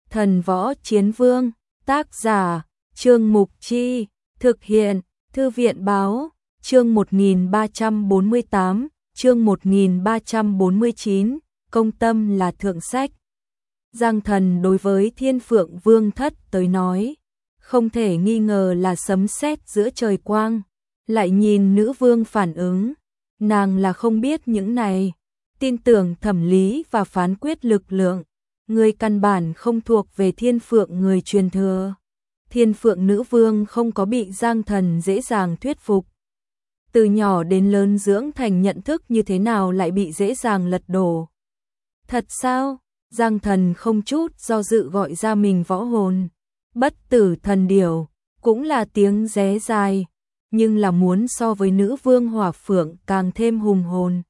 Thần Võ Chiến Vương, tác giả, Trương Mục Chi, thực hiện, Thư viện Báo, chương 1348, chương 1349, công tâm là thượng sách. Giang Thần đối với Thiên Phượng Vương thất tới nói, không thể nghi ngờ là sấm sét giữa trời quang, lại nhìn nữ vương phản ứng, nàng là không biết những này, tin tưởng thẩm lý và phán quyết lực lượng, người căn bản không thuộc về Thiên Phượng người truyền thừa. Thiên Phượng nữ vương không có bị Giang Thần dễ dàng thuyết phục. Từ nhỏ đến lớn dưỡng thành nhận thức như thế nào lại bị dễ dàng lật đổ. Thật sao? Giang Thần không chút do dự gọi ra mình võ hồn. Bất tử thần điểu, cũng là tiếng ré dài, nhưng là muốn so với nữ vương hỏa phượng càng thêm hùng hồn.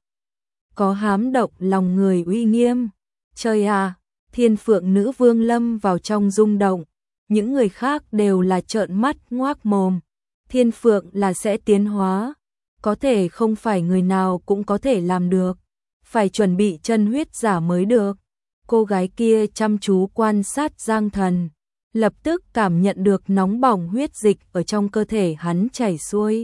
Có hám động lòng người uy nghiêm. Trời à, Thiên Phượng nữ vương lâm vào trong rung động. Những người khác đều là trợn mắt ngoác mồm. Thiên Phượng là sẽ tiến hóa, có thể không phải người nào cũng có thể làm được, phải chuẩn bị chân huyết giả mới được. Cô gái kia chăm chú quan sát Giang Thần, lập tức cảm nhận được nóng bỏng huyết dịch ở trong cơ thể hắn chảy xuôi.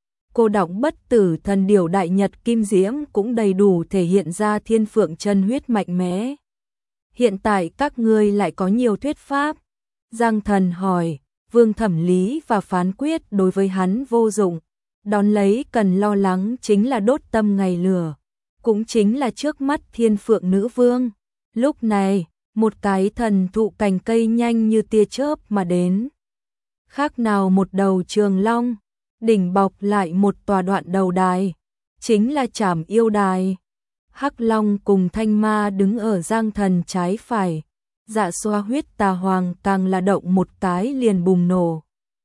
Cô đọc bất tử thần điểu đại nhật kim diễm cũng đầy đủ thể hiện ra Thiên Phượng chân huyết mạnh mẽ. Hiện tại các ngươi lại có nhiều thuyết pháp. Giang Thần hỏi, vương thẩm lý và phán quyết đối với hắn vô dụng, đón lấy cần lo lắng chính là đốt tâm ngày lửa, cũng chính là trước mắt Thiên Phượng nữ vương. Lúc này, một cái thần thụ cành cây nhanh như tia chớp mà đến. Khác nào một đầu trường long, đỉnh bọc lại một tòa đoạn đầu đài, chính là Trảm Yêu Đài. Hắc Long cùng Thanh Ma đứng ở Giang Thần trái phải. Dạ xoa huyết tà hoàng càng là động một cái liền bùng nổ.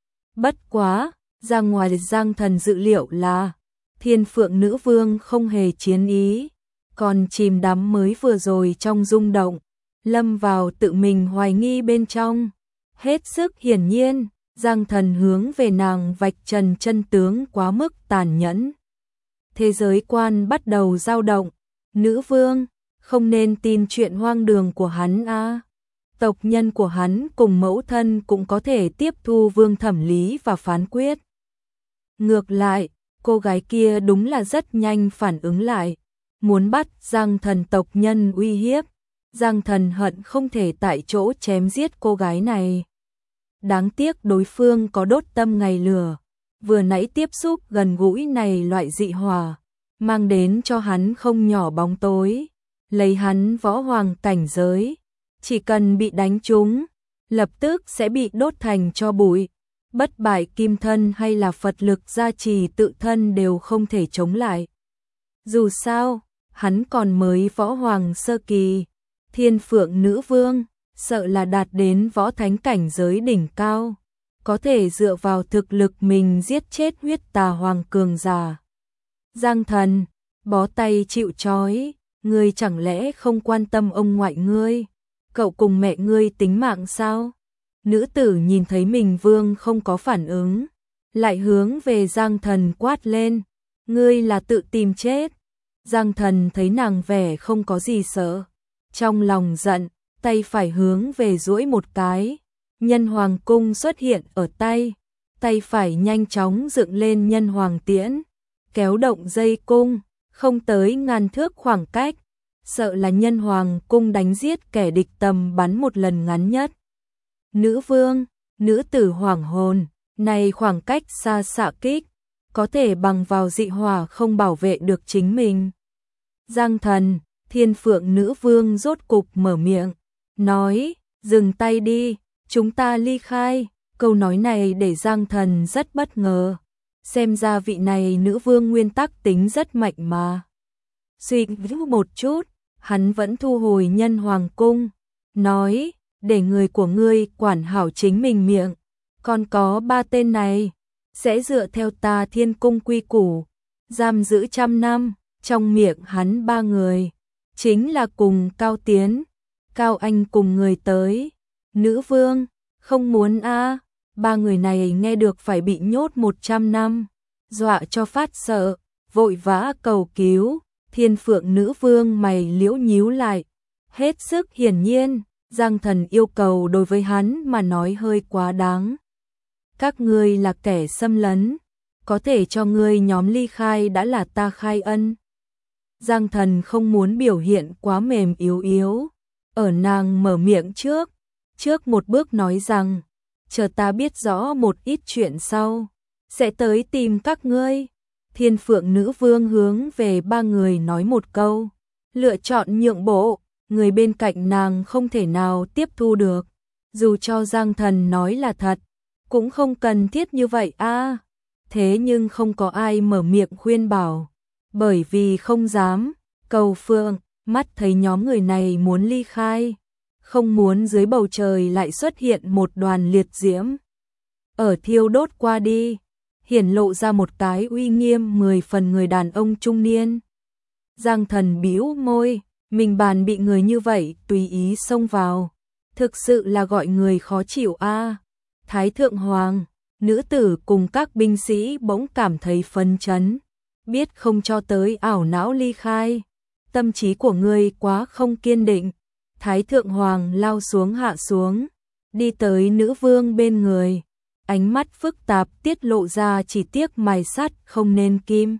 Bất quá, ra ngoài Giang Thần dự liệu là Thiên Phượng nữ vương không hề chiến ý, còn chìm đắm mới vừa rồi trong rung động, lâm vào tự mình hoài nghi bên trong. Hết sức hiển nhiên, Giang Thần hướng về nàng vạch trần chân tướng quá mức tàn nhẫn. Thế giới quan bắt đầu dao động, nữ vương, không nên tin chuyện hoang đường của hắn a. Tộc nhân của hắn cùng mẫu thân cũng có thể tiếp thu vương thẩm lý và phán quyết. Ngược lại, cô gái kia đúng là rất nhanh phản ứng lại, muốn bắt Giang Thần tộc nhân uy hiếp. Giang Thần hận không thể tại chỗ chém giết cô gái này. Đáng tiếc đối phương có đốt tâm ngày lửa, vừa nãy tiếp xúc gần gũi này loại dị hỏa, mang đến cho hắn không nhỏ bóng tối, lấy hắn võ hoàng cảnh giới. Chỉ cần bị đánh trúng, lập tức sẽ bị đốt thành tro bụi. Bất bại kim thân hay là Phật lực gia trì tự thân đều không thể chống lại. Dù sao, hắn còn mới võ hoàng sơ kỳ. Thiên Phượng nữ vương, sợ là đạt đến võ thánh cảnh giới đỉnh cao, có thể dựa vào thực lực mình giết chết huyết tà hoàng cường giả. Giang Thần, bó tay chịu trói, ngươi chẳng lẽ không quan tâm ông ngoại ngươi? Cậu cùng mẹ ngươi tính mạng sao? Nữ tử nhìn thấy mình vương không có phản ứng, lại hướng về Giang Thần quát lên, ngươi là tự tìm chết. Giang Thần thấy nàng vẻ không có gì sợ, trong lòng giận, tay phải hướng về duỗi một cái, nhân hoàng cung xuất hiện ở tay, tay phải nhanh chóng dựng lên nhân hoàng tiễn, kéo động dây cung, không tới ngàn thước khoảng cách. Sợ là nhân hoàng cung đánh giết kẻ địch tầm bắn một lần ngắn nhất. Nữ vương, nữ tử hoảng hồn, này khoảng cách xa xạ kích, có thể bằng vào dị hỏa không bảo vệ được chính mình. Giang Thần, Thiên Phượng nữ vương rốt cục mở miệng, nói, dừng tay đi, chúng ta ly khai. Câu nói này để Giang Thần rất bất ngờ, xem ra vị này nữ vương nguyên tắc tính rất mạnh mà. Suy nghĩ một chút, hắn vẫn thu hồi nhân hoàng cung, nói, để người của ngươi quản hảo chính mình miệng, còn có 3 tên này, sẽ dựa theo ta thiên cung quy củ, giam giữ 100 năm, trong miệng hắn 3 người, chính là cùng Cao Tiến, Cao Anh cùng người tới. Nữ vương, không muốn a. 3 người này nghe được phải bị nhốt 100 năm, dọa cho phát sợ, vội vã cầu cứu. Thiên Phượng nữ vương mày liễu nhíu lại, hết sức hiển nhiên, Giang Thần yêu cầu đối với hắn mà nói hơi quá đáng. Các ngươi là kẻ xâm lấn, có thể cho ngươi nhóm ly khai đã là ta khai ân. Giang Thần không muốn biểu hiện quá mềm yếu, ở nàng mở miệng trước một bước nói rằng, chờ ta biết rõ một ít chuyện sau, sẽ tới tìm các ngươi. Thiên Phượng Nữ Vương hướng về ba người nói một câu, lựa chọn nhượng bộ, người bên cạnh nàng không thể nào tiếp thu được. Dù cho Giang Thần nói là thật, cũng không cần thiết như vậy a. Thế nhưng không có ai mở miệng khuyên bảo, bởi vì không dám. Cầu Phượng mắt thấy nhóm người này muốn ly khai, không muốn dưới bầu trời lại xuất hiện một đoàn liệt diễm ở thiêu đốt qua đi, hiển lộ ra một cái uy nghiêm 10 phần người đàn ông trung niên. Giang Thần bĩu môi, mình bàn bị người như vậy tùy ý xông vào, thực sự là gọi người khó chịu a. Thái thượng hoàng, nữ tử cùng các binh sĩ bỗng cảm thấy phấn chấn, biết không cho tới ảo não ly khai. Tâm trí của ngươi quá không kiên định. Thái thượng hoàng lao xuống hạ xuống, đi tới nữ vương bên người, ánh mắt phức tạp tiết lộ ra chỉ tiếc mài sắt không nên kim.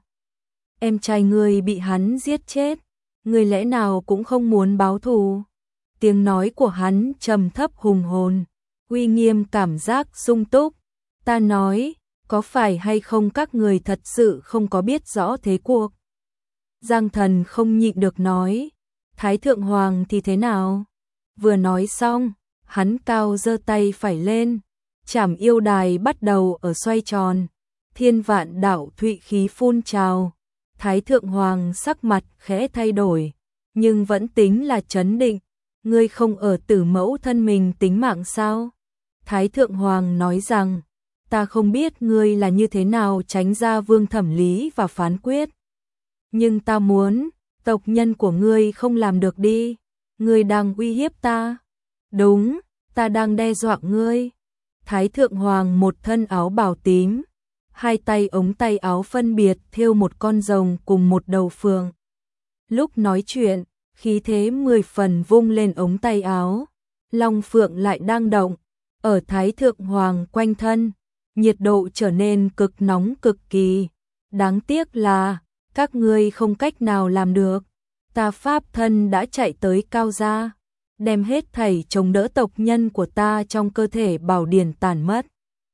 Em trai ngươi bị hắn giết chết, ngươi lẽ nào cũng không muốn báo thù? Tiếng nói của hắn trầm thấp hùng hồn, uy nghiêm cảm giác sung túc. Ta nói, có phải hay không các người thật sự không có biết rõ thế cuộc? Giang Thần không nhịn được nói, Thái thượng hoàng thì thế nào? Vừa nói xong, hắn cao giơ tay phải lên, chảm yêu đài bắt đầu ở xoay tròn, thiên vạn đạo thụy khí phun trào. Thái thượng hoàng sắc mặt khẽ thay đổi, nhưng vẫn tính là trấn định. Ngươi không ở tử mẫu thân mình tính mạng sao? Thái thượng hoàng nói rằng, ta không biết ngươi là như thế nào tránh ra vương thẩm lý và phán quyết. Nhưng ta muốn, tộc nhân của ngươi không làm được đi. Ngươi đang uy hiếp ta. Đúng, ta đang đe dọa ngươi. Thái thượng hoàng một thân áo bào tím, hai tay ống tay áo phân biệt thêu một con rồng cùng một đầu phượng. Lúc nói chuyện, khí thế 10 phần vung lên ống tay áo, long phượng lại đang động ở Thái thượng hoàng quanh thân, nhiệt độ trở nên cực nóng cực kỳ. Đáng tiếc là các ngươi không cách nào làm được. Ta pháp thân đã chạy tới cao gia, đem hết thảy chống đỡ tộc nhân của ta trong cơ thể bảo điển tàn mất.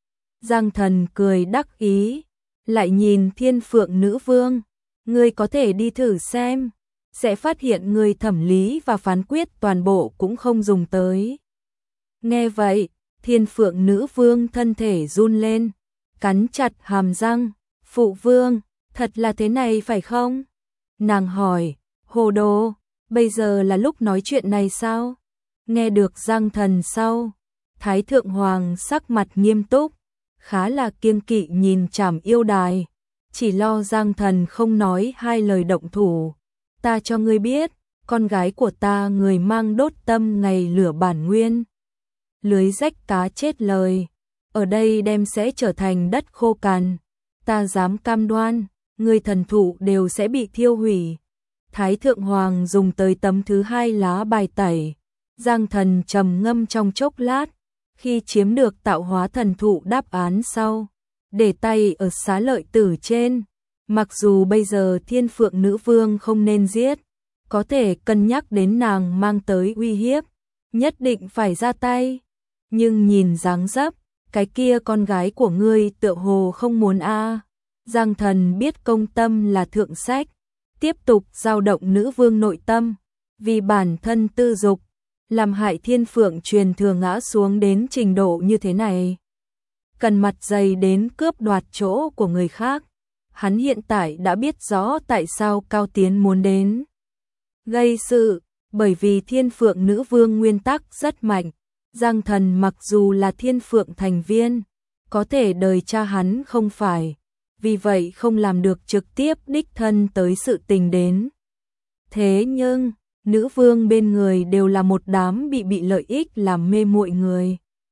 Giang Thần cười đắc ý, lại nhìn Thiên Phượng Nữ Vương, ngươi có thể đi thử xem, sẽ phát hiện người thẩm lý và phán quyết toàn bộ cũng không dùng tới. Nghe vậy, Thiên Phượng Nữ Vương thân thể run lên, cắn chặt hàm răng, phụ vương, thật là thế này phải không? Nàng hỏi, hồ đồ, bây giờ là lúc nói chuyện này sao? Nghe được Giang Thần sau, Thái thượng hoàng sắc mặt nghiêm túc, khá là kiêng kỵ nhìn chảm yêu đài, chỉ lo Giang Thần không nói hai lời động thủ. Ta cho ngươi biết, con gái của ta người mang đốt tâm ngày lửa bản nguyên. Lưới rách cá chết lời, ở đây đem sẽ trở thành đất khô cằn. Ta dám cam đoan, người thần thụ đều sẽ bị thiêu hủy. Thái thượng hoàng dùng tới tấm thứ 2 lá bài tẩy. Giang Thần trầm ngâm trong chốc lát, khi chiếm được tạo hóa thần thụ đáp án sau, để tay ở xá lợi tử trên. Mặc dù bây giờ Thiên Phượng Nữ Vương không nên giết, có thể cân nhắc đến nàng mang tới uy hiếp, nhất định phải ra tay. Nhưng nhìn dáng dấp, cái kia con gái của ngươi tựa hồ không muốn a. Giang Thần biết công tâm là thượng sách, tiếp tục dao động nữ vương nội tâm, vì bản thân tư dục, làm hại Thiên Phượng truyền thừa ngã xuống đến trình độ như thế này. Cần mặt dày đến cướp đoạt chỗ của người khác. Hắn hiện tại đã biết rõ tại sao Cao Tiến muốn đến gây sự, bởi vì Thiên Phượng Nữ Vương nguyên tắc rất mạnh. Giang Thần mặc dù là Thiên Phượng thành viên, có thể đời cha hắn không phải, vì vậy không làm được trực tiếp đích thân tới sự tình đến. Thế nhưng, nữ vương bên người đều là một đám bị lợi ích làm mê muội người.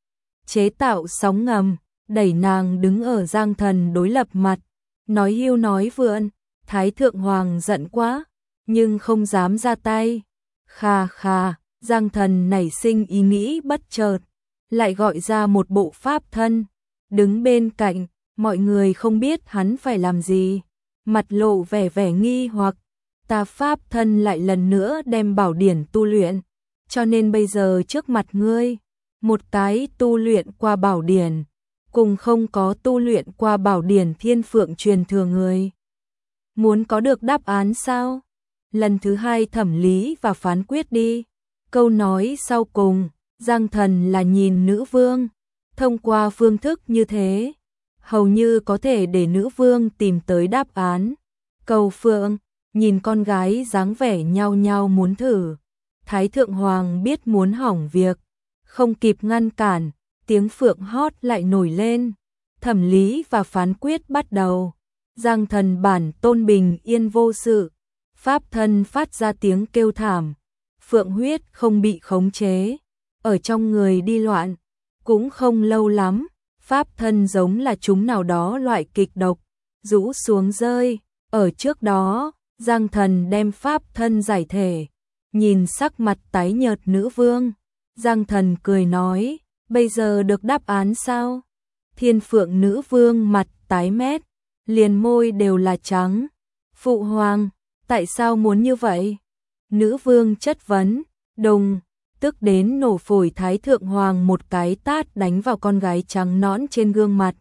Chế tạo sóng ngầm, đẩy nàng đứng ở Giang Thần đối lập mặt, nói hưu nói vượn. Thái thượng hoàng giận quá, nhưng không dám ra tay. Khà khà, Giang Thần nảy sinh ý nghĩ bất chợt, lại gọi ra một bộ pháp thân, đứng bên cạnh, mọi người không biết hắn phải làm gì, mặt lộ vẻ vẻ nghi hoặc, ta pháp thân lại lần nữa đem bảo điển tu luyện, cho nên bây giờ trước mặt ngươi, một cái tu luyện qua bảo điển, cùng không có tu luyện qua bảo điển thiên phượng truyền thừa người. Muốn có được đáp án sao? Lần thứ hai thẩm lý và phán quyết đi. Câu nói sau cùng, Giang Thần là nhìn nữ vương, thông qua phương thức như thế, hầu như có thể để nữ vương tìm tới đáp án. Cầu Phượng, nhìn con gái dáng vẻ nhao nhao muốn thử. Thái Thượng Hoàng biết muốn hỏng việc, không kịp ngăn cản, tiếng phượng hót lại nổi lên. Thẩm lý và phán quyết bắt đầu. Giang Thần bản tôn bình yên vô sự, pháp thân phát ra tiếng kêu thảm. Phượng huyết không bị khống chế, ở trong người đi loạn, cũng không lâu lắm, pháp thân giống là chúng nào đó loại kịch độc, rũ xuống rơi. Ở trước đó, Giang Thần đem pháp thân giải thể, nhìn sắc mặt tái nhợt nữ vương, Giang Thần cười nói, bây giờ được đáp án sao? Thiên Phượng nữ vương mặt tái mét, liền môi đều là trắng. Phụ hoàng, tại sao muốn như vậy? Nữ vương chất vấn, đùng, tức đến nổ phổi. Thái Thượng Hoàng một cái tát đánh vào con gái trắng nõn trên gương mặt.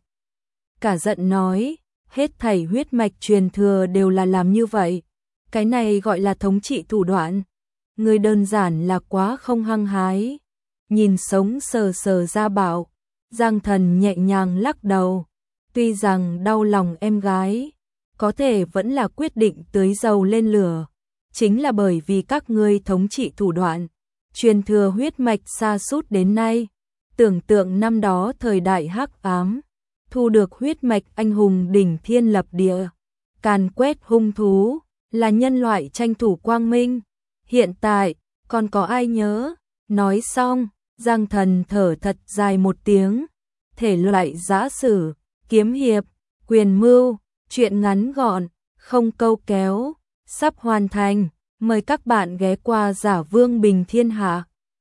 Cả giận nói, hết thảy huyết mạch truyền thừa đều là làm như vậy. Cái này gọi là thống trị thủ đoạn. Người đơn giản là quá không hăng hái. Nhìn sống sờ sờ ra bảo, Giang Thần nhẹ nhàng lắc đầu. Tuy rằng đau lòng em gái, có thể vẫn là quyết định tưới dầu lên lửa. Chính là bởi vì các ngươi thống trị thủ đoạn, truyền thừa huyết mạch xa sút đến nay. Tưởng tượng năm đó thời đại hắc ám, thu được huyết mạch anh hùng đỉnh thiên lập địa, càn quét hung thú, là nhân loại tranh thủ quang minh. Hiện tại, còn có ai nhớ? Nói xong, Giang Thần thở thật dài một tiếng. Thể loại giã sử, kiếm hiệp, quyền mưu, truyện ngắn gọn, không câu kéo, sắp hoàn thành. Mời các bạn ghé qua Giả Vương Bình Thiên Hạ.